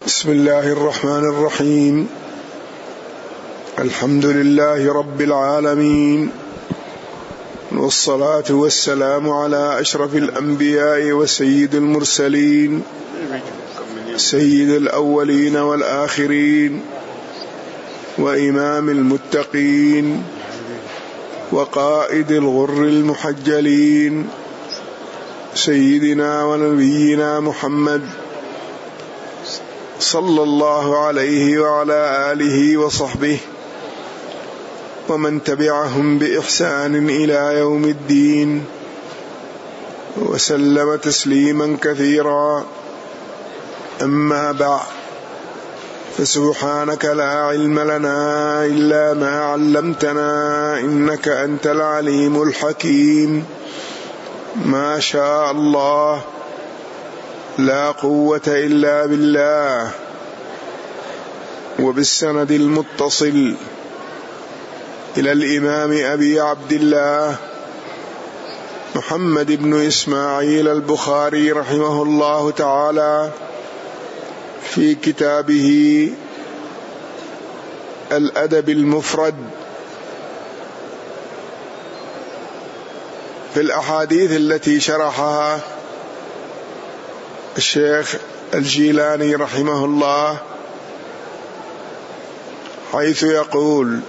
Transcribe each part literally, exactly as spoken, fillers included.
بسم الله الرحمن الرحيم. الحمد لله رب العالمين، والصلاة والسلام على أشرف الأنبياء وسيد المرسلين، سيد الأولين والآخرين، وإمام المتقين، وقائد الغر المحجلين، سيدنا ونبينا محمد صلى الله عليه وعلى آله وصحبه ومن تبعهم بإحسان إلى يوم الدين، وسلم تسليما كثيرا. أما بعد، فسبحانك لا علم لنا إلا ما علمتنا إنك أنت العليم الحكيم. ما شاء الله، لا قوة إلا بالله. وبالسند المتصل إلى الإمام أبي عبد الله محمد بن إسماعيل البخاري رحمه الله تعالى في كتابه الأدب المفرد في الأحاديث التي شرحها الشيخ الجيلاني رحمه الله، حيث يقول: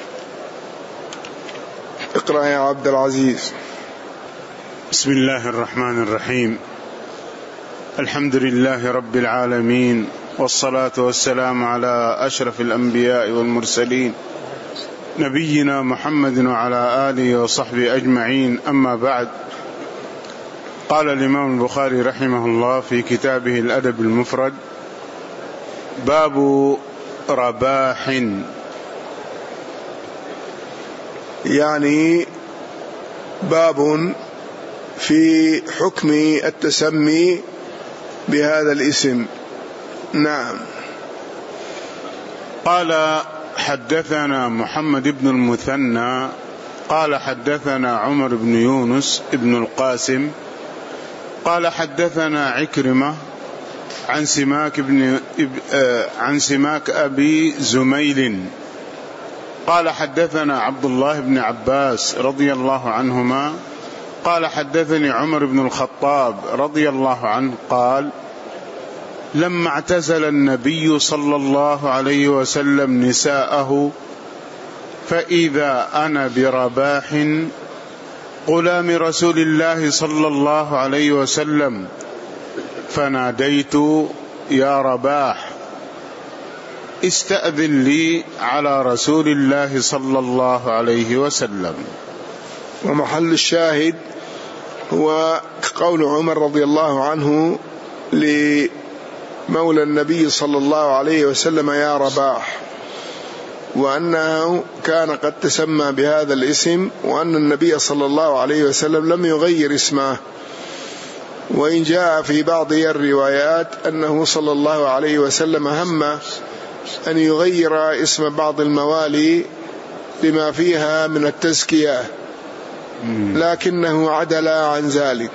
اقرأ يا عبد العزيز. بسم الله الرحمن الرحيم. الحمد لله رب العالمين، والصلاة والسلام على أشرف الأنبياء والمرسلين، نبينا محمد وعلى آله وصحبه أجمعين. أما بعد، قال الإمام البخاري رحمه الله في كتابه الأدب المفرد: باب رباح، يعني باب في حكم التسمي بهذا الاسم. نعم. قال: حدثنا محمد بن المثنى قال حدثنا عمر بن يونس بن القاسم قال حدثنا عكرمة عن سماك بن عن سماك أبي زميل قال حدثنا عبد الله بن عباس رضي الله عنهما قال حدثني عمر بن الخطاب رضي الله عنه قال: لما اعتزل النبي صلى الله عليه وسلم نساءه، فإذا أنا برباح غلام رسول الله صلى الله عليه وسلم، فناديت: يا رباح، استأذن لي على رسول الله صلى الله عليه وسلم. ومحل الشاهد هو قول عمر رضي الله عنه لمولى النبي صلى الله عليه وسلم: يا رباح، وأنه كان قد تسمى بهذا الاسم، وأن النبي صلى الله عليه وسلم لم يغير اسمه. وإن جاء في بعض الروايات أنه صلى الله عليه وسلم هم أن يغير اسم بعض الموالي لما فيها من التزكية، لكنه عدل عن ذلك.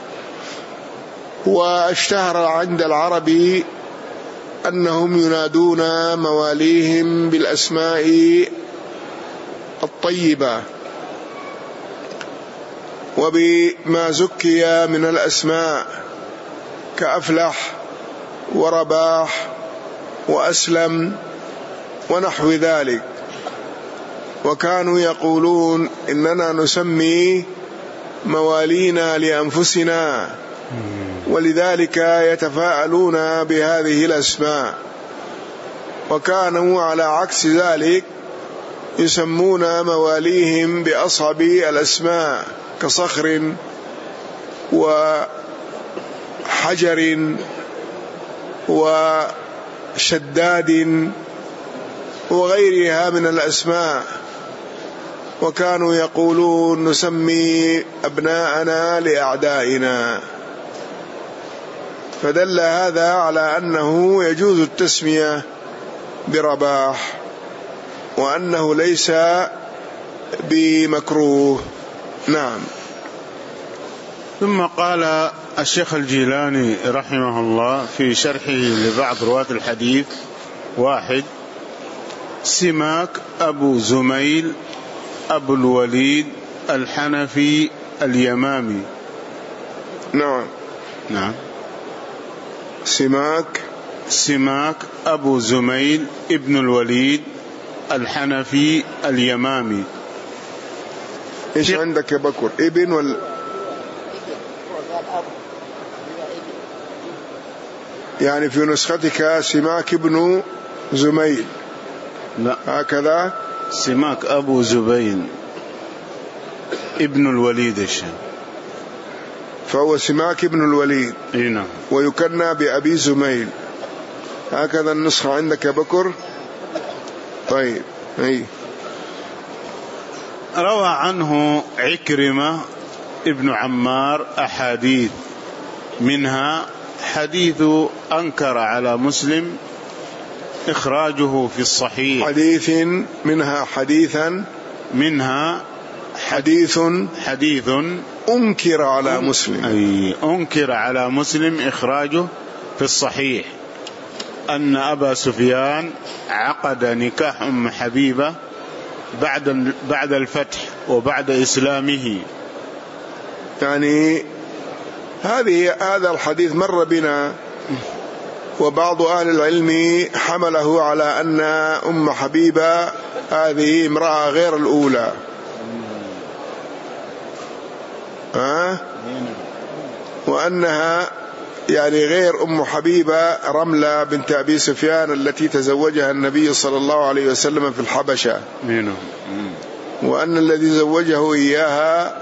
واشتهر عند العرب أنهم ينادون مواليهم بالأسماء الطيبة وبما زكي من الأسماء كأفلح ورباح وأسلم ونحو ذلك. وكانوا يقولون: إننا نسمي موالينا لأنفسنا، ولذلك يتفاءلون بهذه الأسماء. وكانوا على عكس ذلك يسمون مواليهم بأصعب الأسماء كصخر وحجر وشداد وغيرها من الأسماء. وكانوا يقولون: نسمي أبناءنا لأعدائنا. فدل هذا على أنه يجوز التسمية برباح، وأنه ليس بمكروه. نعم. ثم قال الشيخ الجيلاني رحمه الله في شرحه لبعض رواة الحديث: واحد، سماك أبو زميل أبو الوليد الحنفي اليمامي. نعم نعم سماك سماك أبو زميل ابن الوليد الحنفي اليمامي. إيش عندك يا بكر؟ ابن ولا يعني في نسختك سماك ابن زميل؟ لا، هكذا سماك أبو زبيل ابن الوليد الشام، فهو سماك ابن الوليد. نعم. ويكنى بأبي زميل، هكذا النسخة عندك يا بكر؟ طيب. أي. روى عنه عكرمة ابن عمار أحاديث، منها حديث أنكر على مسلم إخراجه في الصحيح. حديث منها حديثا منها حديث حديث أنكر على مسلم، أي أنكر على مسلم إخراجه في الصحيح، أن أبا سفيان عقد نكاح أم حبيبة بعد بعد الفتح وبعد إسلامه. يعني هذه هذا الحديث مر بنا، وبعض أهل العلم حمله على أن أم حبيبة هذه امرأة غير الأولى، أه؟ وأنها يعني غير أم حبيبة رملة بنت أبي سفيان التي تزوجها النبي صلى الله عليه وسلم في الحبشة، وأن الذي زوجه إياها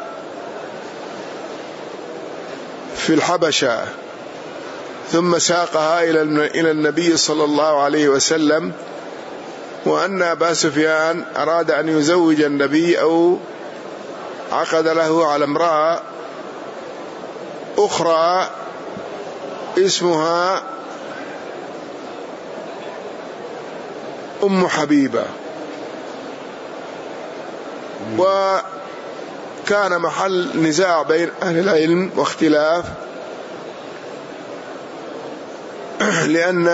في الحبشة ثم ساقها إلى النبي صلى الله عليه وسلم، وأن أبا سفيان أراد أن يزوج النبي أو عقد له على امرأة أخرى اسمها أم حبيبة، وكان محل نزاع بين أهل العلم واختلاف، لأن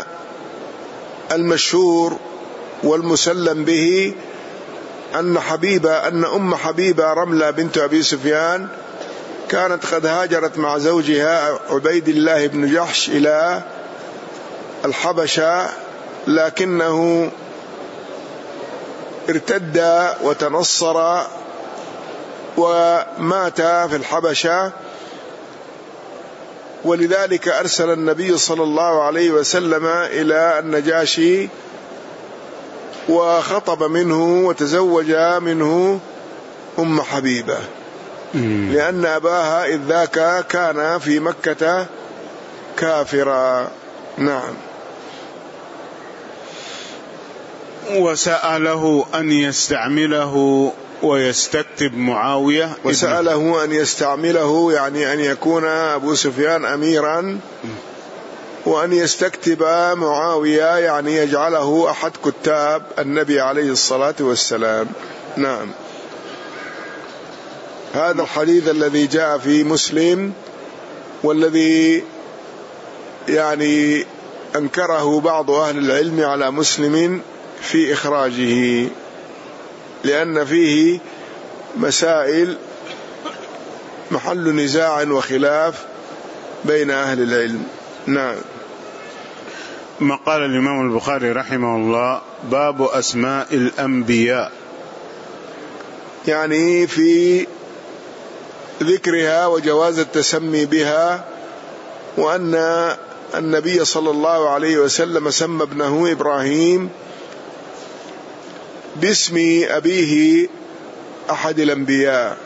المشهور والمسلم به أن حبيبة أن أم حبيبة رملة بنت أبي سفيان كانت قد هاجرت مع زوجها عبيد الله بن جحش إلى الحبشة، لكنه ارتد وتنصر ومات في الحبشة، ولذلك أرسل النبي صلى الله عليه وسلم إلى النجاشي وخطب منه وتزوج منه أم حبيبة، لأن أباها إذ ذاك كان في مكة كافرا. نعم. وسأله أن يستعمله ويستكتب معاوية، وسأله أن يستعمله يعني أن يكون أبو سفيان أميرا، وأن يستكتب معاوية يعني يجعله أحد كتاب النبي عليه الصلاة والسلام. نعم. هذا الحديث الذي جاء في مسلم، والذي يعني أنكره بعض أهل العلم على مسلم في إخراجه، لأن فيه مسائل محل نزاع وخلاف بين أهل العلم. نعم. ما قال الإمام البخاري رحمه الله: باب أسماء الأنبياء، يعني في ذكرها وجواز التسمي بها، وأن النبي صلى الله عليه وسلم سمى ابنه إبراهيم باسم أبيه أحد الأنبياء،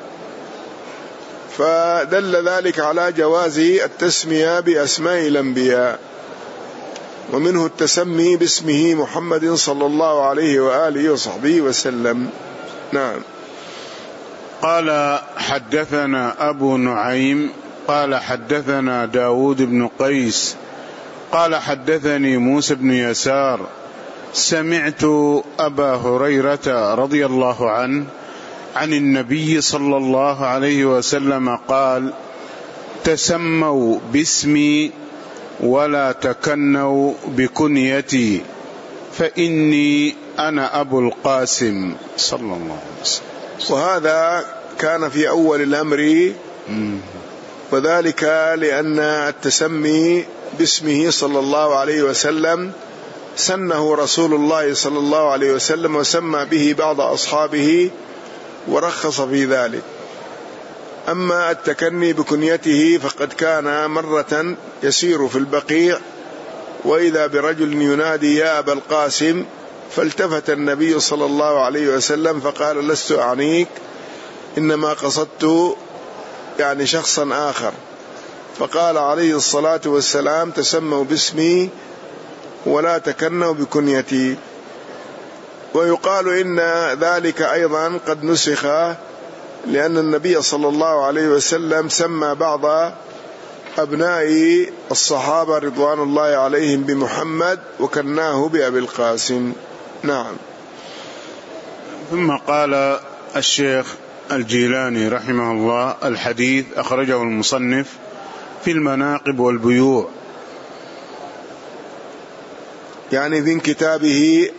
فدل ذلك على جواز التسمية بأسماء الأنبياء، ومنه التسمي باسمه محمد صلى الله عليه وآله وصحبه وسلم. نعم. قال: حدثنا أبو نعيم قال حدثنا داود بن قيس قال حدثني موسى بن يسار سمعت أبا هريرة رضي الله عنه عن النبي صلى الله عليه وسلم قال: تسموا باسمي ولا تكنوا بكنيتي فإني أنا أبو القاسم صلى الله عليه وسلم. وهذا كان في أول الأمر، وذلك لأن التسمي باسمه صلى الله عليه وسلم سنه رسول الله صلى الله عليه وسلم، وسمى به بعض أصحابه ورخص في ذلك. أما التكني بكنيته فقد كان مرة يسير في البقيع وإذا برجل ينادي يا أبا القاسم، فالتفت النبي صلى الله عليه وسلم فقال لست أعنيك، إنما قصدت يعني شخصا آخر. فقال عليه الصلاة والسلام تسموا باسمي ولا تكنوا بكنيتي. ويقال إن ذلك أيضا قد نسخ، لأن النبي صلى الله عليه وسلم سمى بعض أبناء الصحابة رضوان الله عليهم بمحمد وكناه بأبي القاسم. نعم. ثم قال الشيخ الجيلاني رحمه الله: الحديث أخرجه المصنف في المناقب والبيوع، يعني في كتابه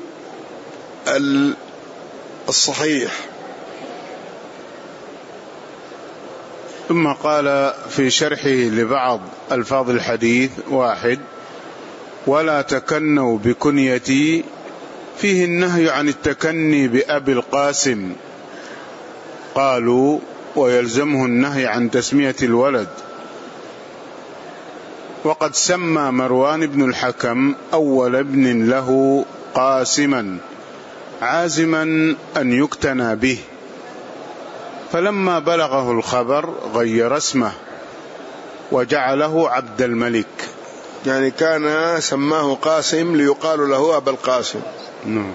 الصحيح. ثم قال في شرحه لبعض ألفاظ الحديث: واحد، ولا تكنوا بكنيتي، فيه النهي عن التكني بأبي القاسم. قالوا: ويلزمه النهي عن تسمية الولد. وقد سمى مروان بن الحكم أول ابن له قاسما عازما أن يكتنى به، فلما بلغه الخبر غير اسمه وجعله عبد الملك. يعني كان سماه قاسم ليقال له أبا القاسم، نعم،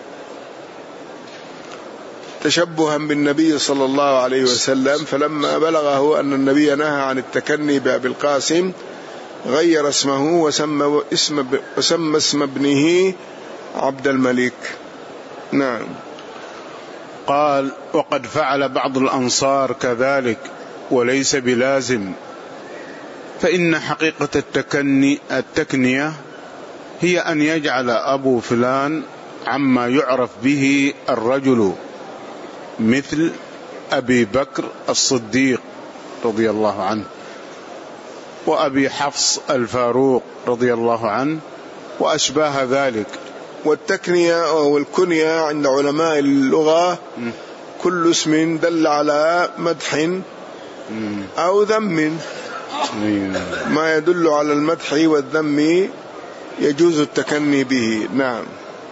تشبها بالنبي صلى الله عليه وسلم. فلما بلغه أن النبي نهى عن التكني بأبي القاسم غير اسمه وسمى اسم, وسمى اسم ابنه عبد الملك. نعم. قال: وقد فعل بعض الأنصار كذلك وليس بلازم، فإن حقيقة التكني التكنية هي أن يجعل أبو فلان عما يعرف به الرجل، مثل أبي بكر الصديق رضي الله عنه، وأبي حفص الفاروق رضي الله عنه، وأشباه ذلك. والتكنية أو الكنية عند علماء اللغة كل اسم دل على مدح أو ذم، ما يدل على المدح والذم يجوز التكني به. نعم.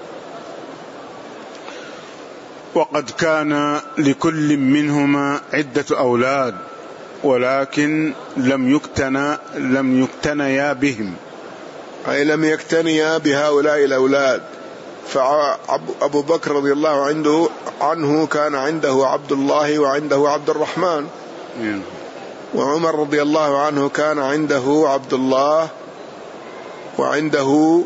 وقد كان لكل منهما عدة أولاد، ولكن لم يكتنى لم يكتنيا بهم، أي لم يكتنيا بهؤلاء الأولاد. فأبو بكر رضي الله عنه عنه كان عنده عبد الله وعنده عبد الرحمن، وعمر رضي الله عنه كان عنده عبد الله وعنده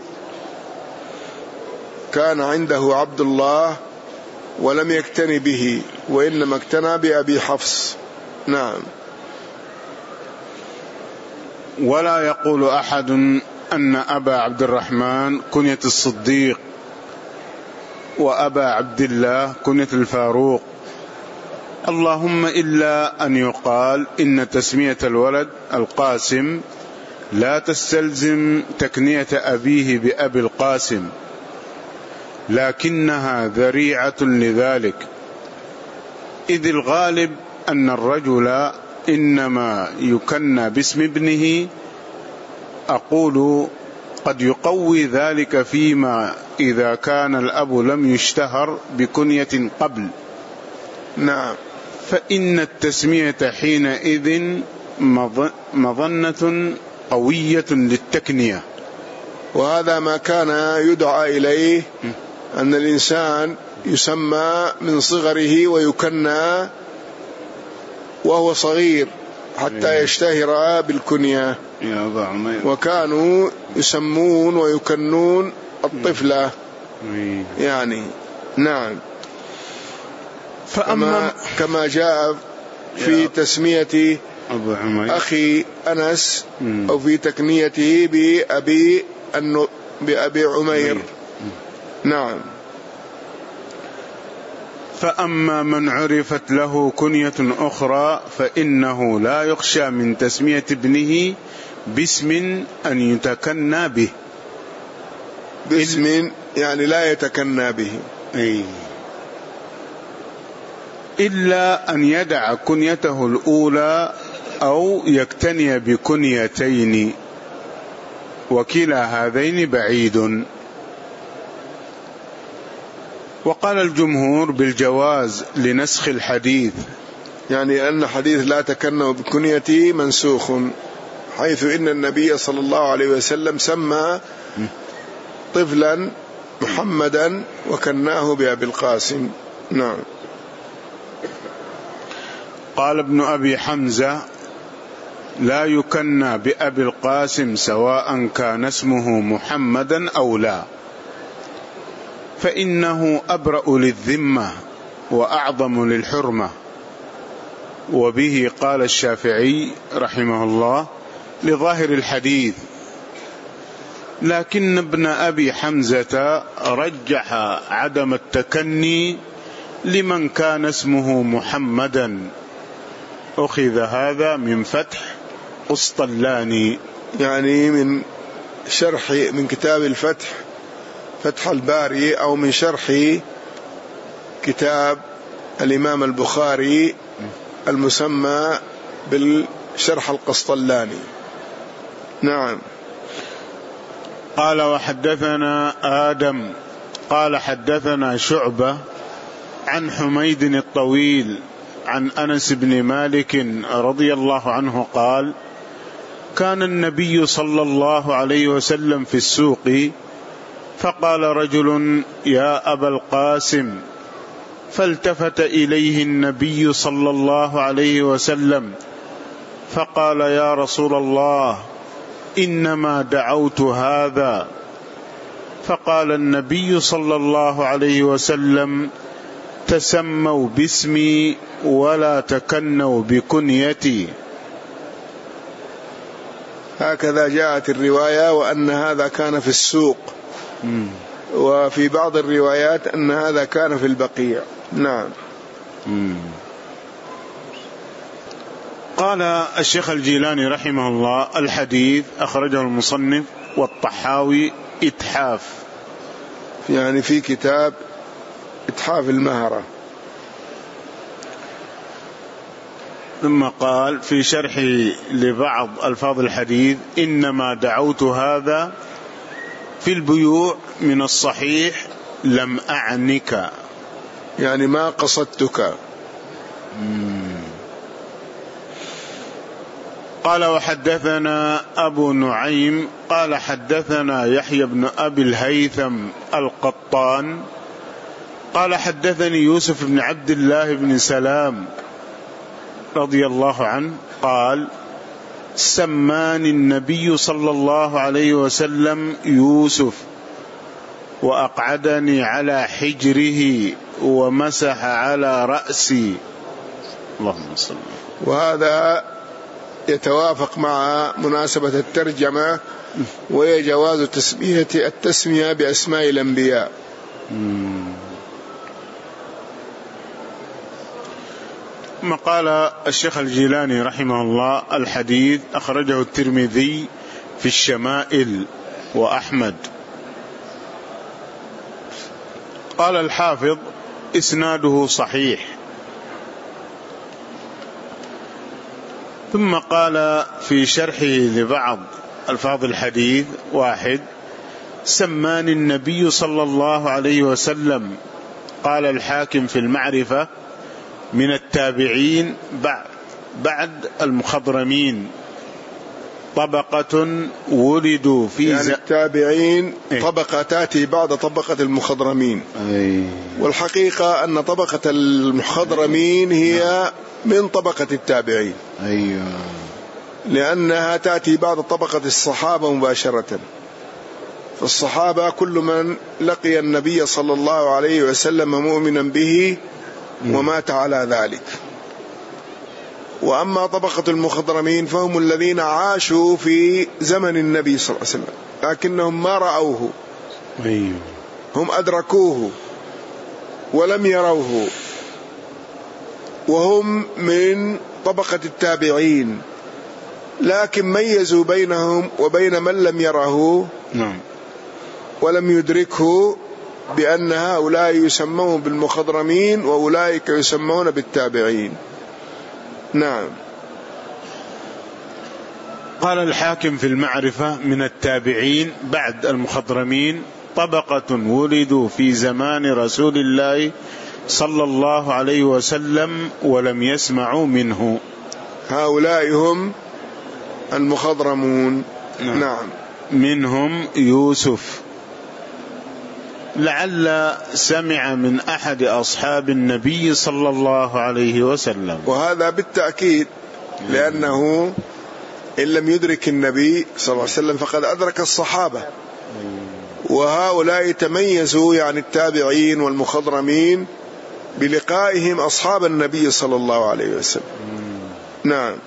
كان عنده عبد الله ولم يكتن به، وإنما اكتنى بأبي حفص. نعم. ولا يقول أحد أن أبا عبد الرحمن كنية الصديق، وأبا عبد الله كنية الفاروق، اللهم إلا أن يقال إن تسمية الولد القاسم لا تستلزم تكنية أبيه بأبي القاسم، لكنها ذريعة لذلك، إذ الغالب أن الرجل إنما يكنى باسم ابنه. أقول قد يقوي ذلك فيما إذا كان الأب لم يشتهر بكنية قبل. نعم. فإن التسمية حينئذ مظنة قوية للتكنية. وهذا ما كان يدعى إليه، أن الإنسان يسمى من صغره ويكنى وهو صغير حتى يشتهر بالكنية. وكانوا يسمون ويكنون الطفلة يعني. نعم. فأما كما جاء في تسمية أبو عمير أخي أنس مم. أو في تكنيته بأبي النو بأبي عمير. نعم. فأما من عرفت له كنية أخرى فإنه لا يخشى من تسمية ابنه باسم أن يتكنى به. باسم يعني لا يتكنى به. أي. إلا أن يدع كنيته الأولى أو يكتني بكنيتين، وكلا هذين بعيد. وقال الجمهور بالجواز لنسخ الحديث، يعني أن حديث لا تكنوا بكنيتي منسوخ، حيث إن النبي صلى الله عليه وسلم سمى طفلا محمدا وكناه بأبي القاسم. نعم. قال ابن أبي حمزة لا يكنى بأبي القاسم سواء كان اسمه محمدا أو لا، فإنه أبرأ للذمة وأعظم للحرمة. وبه قال الشافعي رحمه الله لظاهر الحديث، لكن ابن أبي حمزة رجح عدم التكني لمن كان اسمه محمدا. أخذ هذا من فتح قسطلاني، يعني من شرح من كتاب الفتح فتح الباري، أو من شرح كتاب الإمام البخاري المسمى بالشرح القسطلاني. نعم. قال وحدثنا آدم قال حدثنا شعبة عن حميد الطويل عن أنس بن مالك رضي الله عنه قال كان النبي صلى الله عليه وسلم في السوق، فقال رجل يا أبا القاسم، فالتفت إليه النبي صلى الله عليه وسلم فقال يا رسول الله إنما دعوت هذا. فقال النبي صلى الله عليه وسلم تسموا باسمي ولا تكنوا بكنيتي. هكذا جاءت الرواية، وأن هذا كان في السوق، مم. وفي بعض الروايات أن هذا كان في البقيع. نعم. مم. قال الشيخ الجيلاني رحمه الله الحديث أخرجه المصنف والطحاوي إتحاف، يعني في كتاب إتحاف المهرة. ثم قال في شرحه لبعض ألفاظ الحديث إنما دعوت هذا في البيوع من الصحيح لم أعنك، يعني ما قصدتك. مم. قال وحدثنا أبو نعيم قال حدثنا يحيى بن أبي الهيثم القطان قال حدثني يوسف بن عبد الله بن سلام رضي الله عنه قال سماني النبي صلى الله عليه وسلم يوسف وأقعدني على حجره ومسح على رأسي. اللهم صل. وهذا يتوافق مع مناسبة الترجمة، وهي جواز تسمية التسمية بأسماء الأنبياء. ثم قال الشيخ الجيلاني رحمه الله الحديث أخرجه الترمذي في الشمائل وأحمد. قال الحافظ إسناده صحيح. ثم قال في شرحه لبعض ألفاظ الحديث واحد سماني النبي صلى الله عليه وسلم، قال الحاكم في المعرفة من التابعين بعد, بعد المخضرمين طبقة ولدوا في يعني التابعين ايه؟ طبقة تأتي بعد طبقة المخضرمين. ايه؟ والحقيقة أن طبقة المخضرمين هي من طبقة التابعين. أيوة. لأنها تأتي بعد طبقة الصحابة مباشرة. فالصحابة كل من لقي النبي صلى الله عليه وسلم مؤمنا به ومات على ذلك. وأما طبقة المخضرمين فهم الذين عاشوا في زمن النبي صلى الله عليه وسلم لكنهم ما رأوه، هم أدركوه ولم يروه، وهم من طبقة التابعين، لكن ميزوا بينهم وبين من لم يره ولم يدركه بأن هؤلاء يسمون بالمخضرمين وأولئك يسمون بالتابعين. نعم. قال الحاكم في المعرفة: من التابعين بعد المخضرمين طبقة ولدوا في زمان رسول الله صلى الله عليه وسلم ولم يسمعوا منه. هؤلاء هم المخضرمون. نعم. نعم. منهم يوسف لعل سمع من أحد أصحاب النبي صلى الله عليه وسلم، وهذا بالتأكيد، لأنه إن لم يدرك النبي صلى الله عليه وسلم فقد أدرك الصحابة، وهؤلاء تميزوا يعني التابعين والمخضرمين بلقائهم أصحاب النبي صلى الله عليه وسلم. نعم.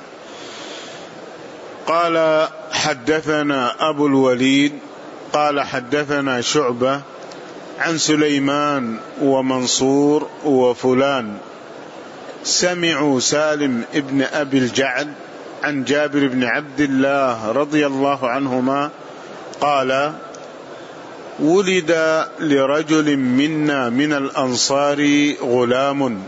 قال: حدثنا أبو الوليد قال حدثنا شعبة عن سليمان ومنصور وفلان سمعوا سالم ابن أبي الجعد عن جابر بن عبد الله رضي الله عنهما قال: ولد لرجل منا من الأنصار غلام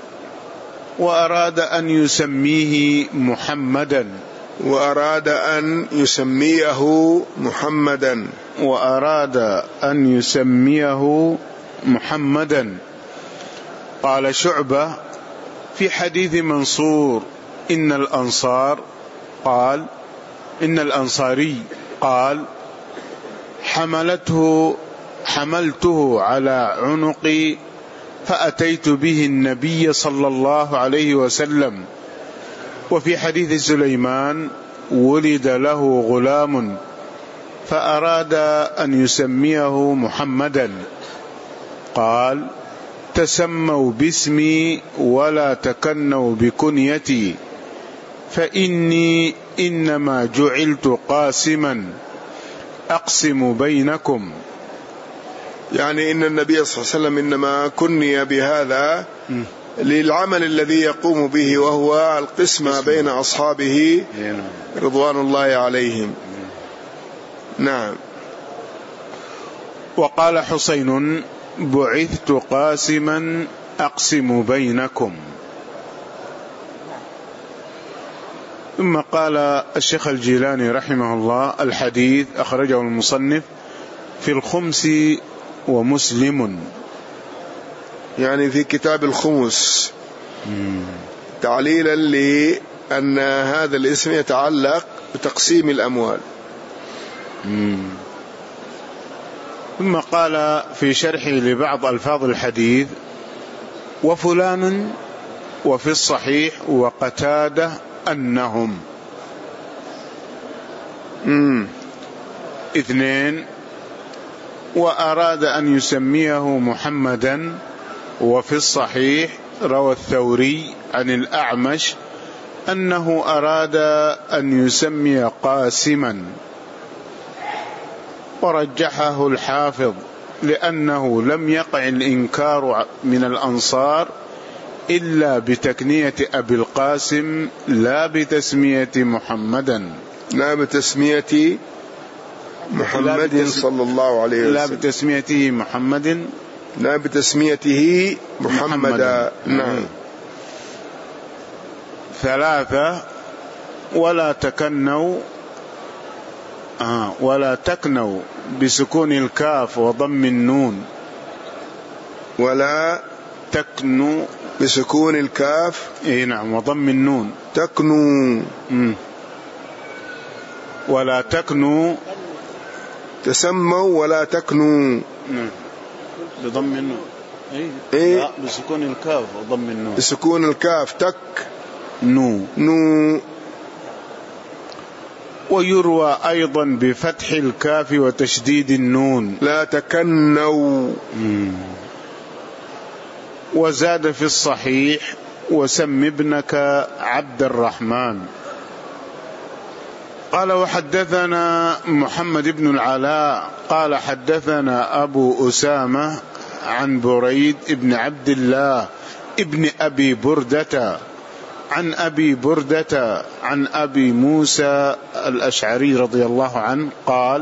وأراد أن يسميه محمدا وأراد أن يسميه محمدا وأراد أن يسميه محمدا قال شعبة في حديث منصور: إن الأنصار قال إن الأنصاري قال: حملته حملته على عنقي فأتيت به النبي صلى الله عليه وسلم. وفي حديث سليمان: ولد له غلام فأراد أن يسميه محمدا قال: تسموا باسمي ولا تكنوا بكنيتي فإني إنما جعلت قاسما أقسم بينكم. يعني إن النبي صلى الله عليه وسلم إنما كني بهذا للعمل الذي يقوم به، وهو القسمة بين أصحابه رضوان الله عليهم. نعم. وقال حسين: بعثت قاسما أقسم بينكم. ثم قال الشيخ الجيلاني رحمه الله: الحديث أخرجه المصنف في الخمس ومسلم، يعني في كتاب الخمس، تعليلا لأن هذا الاسم يتعلق بتقسيم الأموال. ثم قال في شرحه لبعض ألفاظ الحديث: وفلان وفي الصحيح وقتادة أنهم مم. اثنين، وأراد أن يسميه محمدا وفي الصحيح روى الثوري عن الأعمش أنه أراد أن يسمي قاسما، ورجحه الحافظ لأنه لم يقع الإنكار من الأنصار إلا بتكنية أبي القاسم لا بتسمية محمدا لا بتسمية محمد لا صلى الله عليه وسلم لا بتسميته محمد لا بتسميته محمدا. نعم. ثلاثة، ولا تكنوا آه ولا تكنوا بسكون الكاف وضم النون، ولا تكنوا بسكون الكاف اي نعم وضم النون تكنوا. مم. ولا تكنوا تسموا ولا تكنوا نعم بضم النون اي إيه؟ لا بسكون الكاف وضم النون بسكون الكاف تك نو نو. ويروى أيضا بفتح الكاف وتشديد النون لا تكنوا. مم. وزاد في الصحيح وسم ابنك عبد الرحمن. قال وحدثنا محمد بن العلاء قال حدثنا أبو أسامة عن بريد ابن عبد الله ابن أبي بردة عن أبي بردة عن أبي موسى الأشعري رضي الله عنه قال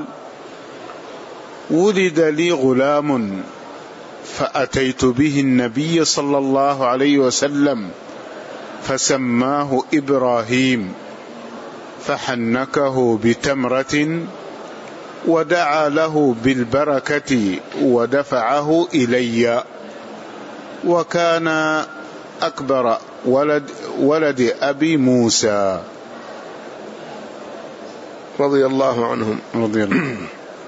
ولد لي غلام فأتيت به النبي صلى الله عليه وسلم فسماه إبراهيم فحنكه بتمرة ودعا له بالبركة ودفعه إلي، وكان أكبر ولد ولد أبي موسى رضي الله عنهم. رضي الله.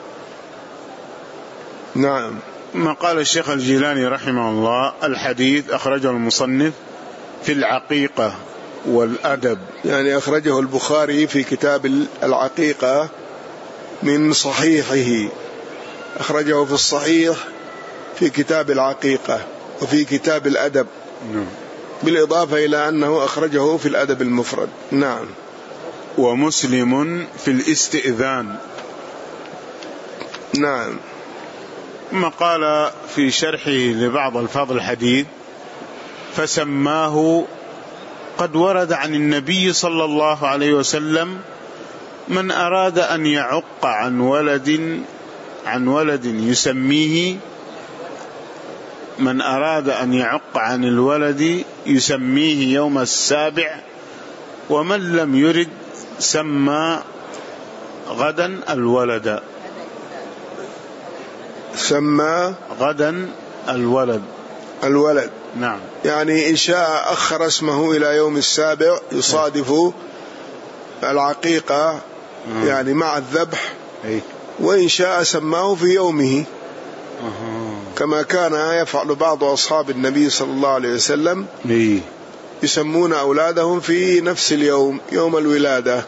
نعم. ما قال الشيخ الجيلاني رحمه الله الحديث أخرجه المصنف في العقيقة والأدب، يعني أخرجه البخاري في كتاب العقيقة من صحيحه، أخرجه في الصحيح في كتاب العقيقة وفي كتاب الأدب، بالإضافة إلى أنه أخرجه في الأدب المفرد. نعم. ومسلم في الاستئذان. نعم. ما قال في شرحه لبعض الفاظ الحديث فسماه قد ورد عن النبي صلى الله عليه وسلم من أراد أن يعق عن ولد عن ولد يسميه من أراد أن يعق عن الولد يسميه يوم السابع، ومن لم يرد سمى غدا الولد. سمى غدا الولد الولد. نعم. يعني إن شاء أخر اسمه إلى يوم السابع يصادف العقيقة يعني مع الذبح، وإن شاء سماه في يومه كما كان يفعل بعض أصحاب النبي صلى الله عليه وسلم، يسمون أولادهم في نفس اليوم يوم الولادة.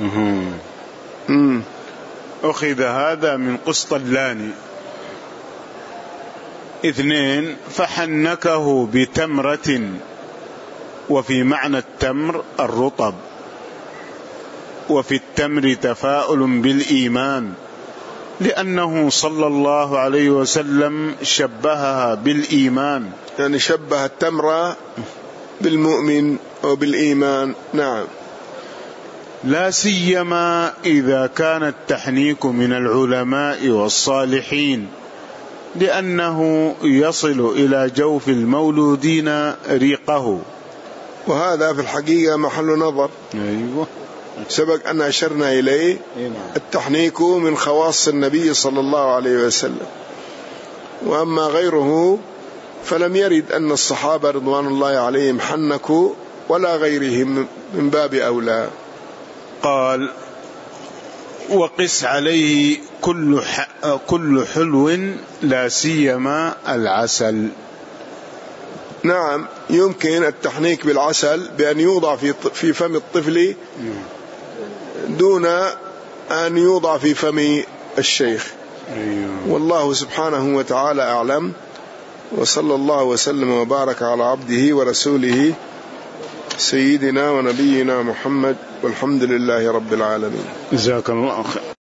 أخذ هذا من قسطلاني. اثنين فحنكه بتمرة، وفي معنى التمر الرطب، وفي التمر تفاؤل بالإيمان، لأنه صلى الله عليه وسلم شبهها بالإيمان، يعني شبه التمر بالمؤمن وبالإيمان. نعم. لا سيما إذا كان التحنيك من العلماء والصالحين، لأنه يصل إلى جوف المولودين ريقه. وهذا في الحقيقة محل نظر. أيوة. سبق أن أشرنا إليه. التحنيك من خواص النبي صلى الله عليه وسلم، وأما غيره فلم يرد أن الصحابة رضوان الله عليهم حنكوا ولا غيرهم من باب أولى. قال وقس عليه كل كل حلو لا سيما العسل. نعم، يمكن التحنيك بالعسل بأن يوضع في في فم الطفل دون أن يوضع في فم الشيخ. والله سبحانه وتعالى أعلم، وصلى الله وسلم وبارك على عبده ورسوله سيدنا ونبينا محمد، والحمد لله رب العالمين. جزاك الله خير.